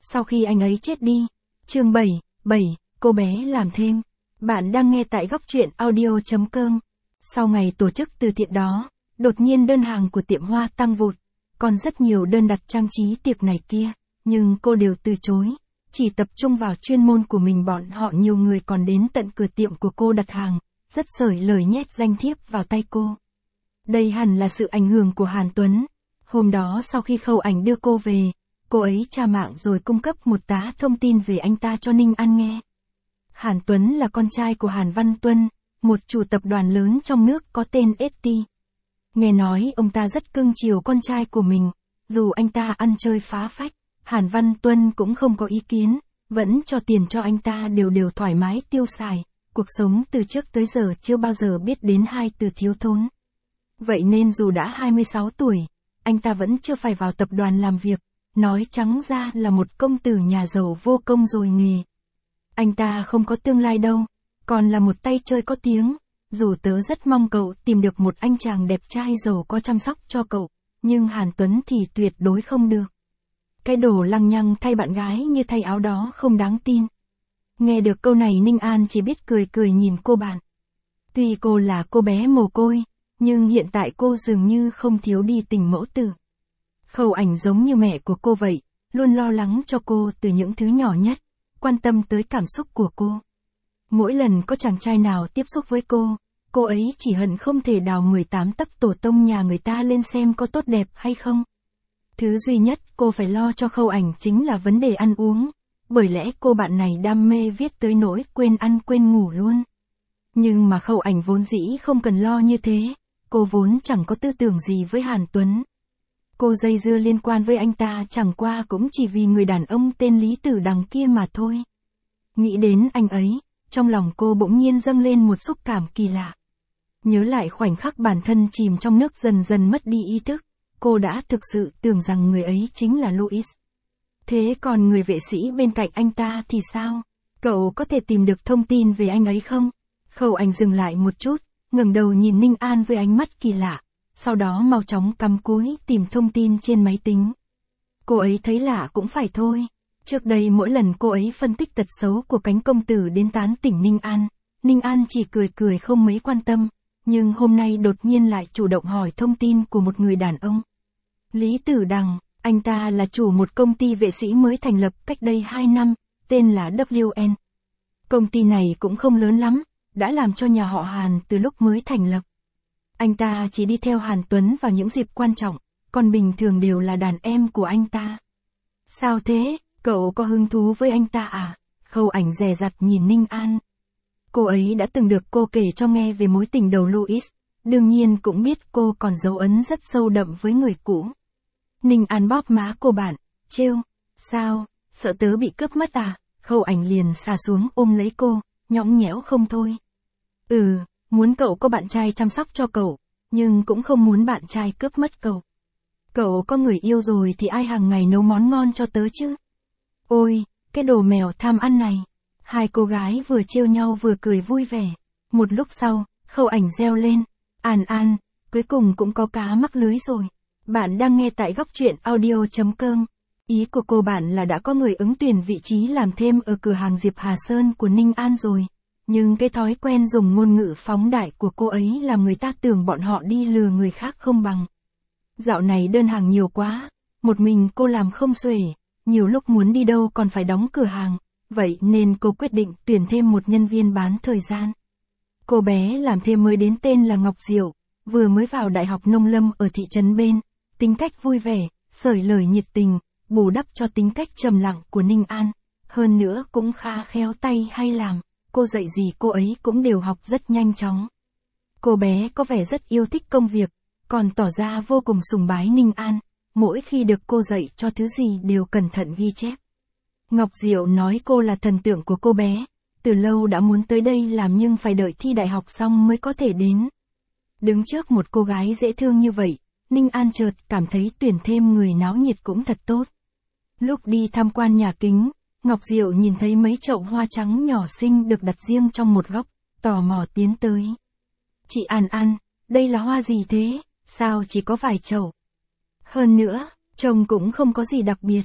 sau khi anh ấy chết đi. Chương 7, cô bé làm thêm. Bạn đang nghe tại góc truyện audio.com. Sau ngày tổ chức từ thiện đó, đột nhiên đơn hàng của tiệm hoa tăng vụt, còn rất nhiều đơn đặt trang trí tiệc này kia, nhưng cô đều từ chối, chỉ tập trung vào chuyên môn của mình. Bọn họ nhiều người còn đến tận cửa tiệm của cô đặt hàng, rất sởi lời nhét danh thiếp vào tay cô. Đây hẳn là sự ảnh hưởng của Hàn Tuấn. Hôm đó sau khi Khâu Ảnh đưa cô về, cô ấy tra mạng rồi cung cấp một tá thông tin về anh ta cho Ninh An nghe. Hàn Tuấn là con trai của Hàn Văn Tuân, một chủ tập đoàn lớn trong nước có tên ST. Nghe nói ông ta rất cưng chiều con trai của mình, dù anh ta ăn chơi phá phách, Hàn Văn Tuân cũng không có ý kiến, vẫn cho tiền cho anh ta đều thoải mái tiêu xài, cuộc sống từ trước tới giờ chưa bao giờ biết đến hai từ thiếu thốn. Vậy nên dù đã 26 tuổi, anh ta vẫn chưa phải vào tập đoàn làm việc, nói trắng ra là một công tử nhà giàu vô công rồi nghề. Anh ta không có tương lai đâu, còn là một tay chơi có tiếng. Dù tớ rất mong cậu tìm được một anh chàng đẹp trai giàu có chăm sóc cho cậu, nhưng Hàn Tuấn thì tuyệt đối không được. Cái đồ lăng nhăng thay bạn gái như thay áo đó không đáng tin. Nghe được câu này Ninh An chỉ biết cười nhìn cô bạn. Tuy cô là cô bé mồ côi, nhưng hiện tại cô dường như không thiếu đi tình mẫu tử. Khâu Ảnh giống như mẹ của cô vậy, luôn lo lắng cho cô từ những thứ nhỏ nhất, quan tâm tới cảm xúc của cô. Mỗi lần có chàng trai nào tiếp xúc với cô ấy chỉ hận không thể đào 18 tấc tổ tông nhà người ta lên xem có tốt đẹp hay không. Thứ duy nhất cô phải lo cho Khâu Ảnh chính là vấn đề ăn uống, bởi lẽ cô bạn này đam mê viết tới nỗi quên ăn quên ngủ luôn. Nhưng mà Khâu Ảnh vốn dĩ không cần lo như thế, cô vốn chẳng có tư tưởng gì với Hàn Tuấn. Cô dây dưa liên quan với anh ta chẳng qua cũng chỉ vì người đàn ông tên Lý Tử Đằng kia mà thôi. Nghĩ đến anh ấy, trong lòng cô bỗng nhiên dâng lên một xúc cảm kỳ lạ. Nhớ lại khoảnh khắc bản thân chìm trong nước dần dần mất đi ý thức, cô đã thực sự tưởng rằng người ấy chính là Louis. Thế còn người vệ sĩ bên cạnh anh ta thì sao? Cậu có thể tìm được thông tin về anh ấy không? Khâu Ảnh dừng lại một chút, ngẩng đầu nhìn Ninh An với ánh mắt kỳ lạ, sau đó mau chóng cắm cúi tìm thông tin trên máy tính. Cô ấy thấy lạ cũng phải thôi. Trước đây mỗi lần cô ấy phân tích tật xấu của cánh công tử đến tán tỉnh Ninh An chỉ cười không mấy quan tâm, nhưng hôm nay đột nhiên lại chủ động hỏi thông tin của một người đàn ông. Lý Tử Đằng, anh ta là chủ một công ty vệ sĩ mới thành lập cách đây 2 năm, tên là WN. Công ty này cũng không lớn lắm, đã làm cho nhà họ Hàn từ lúc mới thành lập. Anh ta chỉ đi theo Hàn Tuấn vào những dịp quan trọng, còn bình thường đều là đàn em của anh ta. Sao thế, cậu có hứng thú với anh ta à? Khâu Ảnh dè dặt nhìn Ninh An. Cô ấy đã từng được cô kể cho nghe về mối tình đầu Louis, đương nhiên cũng biết cô còn dấu ấn rất sâu đậm với người cũ. Ninh An bóp má cô bạn, trêu, sao, sợ tớ bị cướp mất à? Khâu Ảnh liền xà xuống ôm lấy cô, nhõng nhẽo không thôi. Muốn cậu có bạn trai chăm sóc cho cậu, nhưng cũng không muốn bạn trai cướp mất cậu. Cậu có người yêu rồi thì ai hàng ngày nấu món ngon cho tớ chứ? Ôi, cái đồ mèo tham ăn này. Hai cô gái vừa trêu nhau vừa cười vui vẻ. Một lúc sau, Khâu Ảnh reo lên. An, cuối cùng cũng có cá mắc lưới rồi. Bạn đang nghe tại góc truyện audio.com. Ý của cô bạn là đã có người ứng tuyển vị trí làm thêm ở cửa hàng Diệp Hà Sơn của Ninh An rồi. Nhưng cái thói quen dùng ngôn ngữ phóng đại của cô ấy làm người ta tưởng bọn họ đi lừa người khác không bằng. Dạo này đơn hàng nhiều quá, một mình cô làm không xuể, nhiều lúc muốn đi đâu còn phải đóng cửa hàng, vậy nên cô quyết định tuyển thêm một nhân viên bán thời gian. Cô bé làm thêm mới đến tên là Ngọc Diệu, vừa mới vào Đại học Nông Lâm ở thị trấn bên, tính cách vui vẻ, sởi lời nhiệt tình, bù đắp cho tính cách trầm lặng của Ninh An, hơn nữa cũng khá khéo tay hay làm. Cô dạy gì cô ấy cũng đều học rất nhanh chóng. Cô bé có vẻ rất yêu thích công việc, còn tỏ ra vô cùng sùng bái Ninh An, mỗi khi được cô dạy cho thứ gì đều cẩn thận ghi chép. Ngọc Diệu nói cô là thần tượng của cô bé, từ lâu đã muốn tới đây làm nhưng phải đợi thi đại học xong mới có thể đến. Đứng trước một cô gái dễ thương như vậy, Ninh An chợt cảm thấy tuyển thêm người náo nhiệt cũng thật tốt. Lúc đi tham quan nhà kính, Ngọc Diệu nhìn thấy mấy chậu hoa trắng nhỏ xinh được đặt riêng trong một góc, tò mò tiến tới. Chị An, đây là hoa gì thế? Sao chỉ có vài chậu? Hơn nữa, trông cũng không có gì đặc biệt.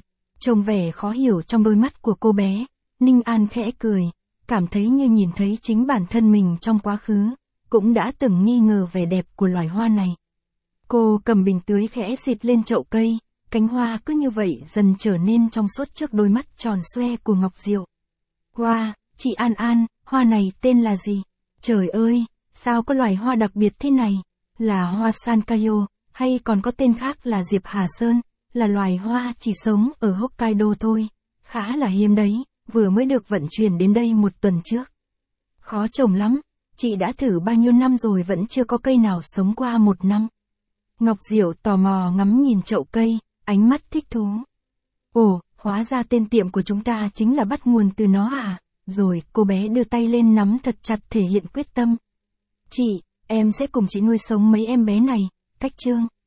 Trông vẻ khó hiểu trong đôi mắt của cô bé, Ninh An khẽ cười, cảm thấy như nhìn thấy chính bản thân mình trong quá khứ, cũng đã từng nghi ngờ vẻ đẹp của loài hoa này. Cô cầm bình tưới khẽ xịt lên chậu cây, cánh hoa cứ như vậy dần trở nên trong suốt trước đôi mắt tròn xoe của Ngọc Diệu. Hoa, chị An An, hoa này tên là gì? Trời ơi, sao có loài hoa đặc biệt thế này? Là hoa Sankayo, hay còn có tên khác là Diệp Hà Sơn, là loài hoa chỉ sống ở Hokkaido thôi. Khá là hiếm đấy, vừa mới được vận chuyển đến đây một tuần trước. Khó trồng lắm, chị đã thử bao nhiêu năm rồi vẫn chưa có cây nào sống qua một năm. Ngọc Diệu tò mò ngắm nhìn chậu cây, ánh mắt thích thú. Ồ, hóa ra tên tiệm của chúng ta chính là bắt nguồn từ nó à? Rồi cô bé đưa tay lên nắm thật chặt thể hiện quyết tâm. Chị, em sẽ cùng chị nuôi sống mấy em bé này, Cách Trương.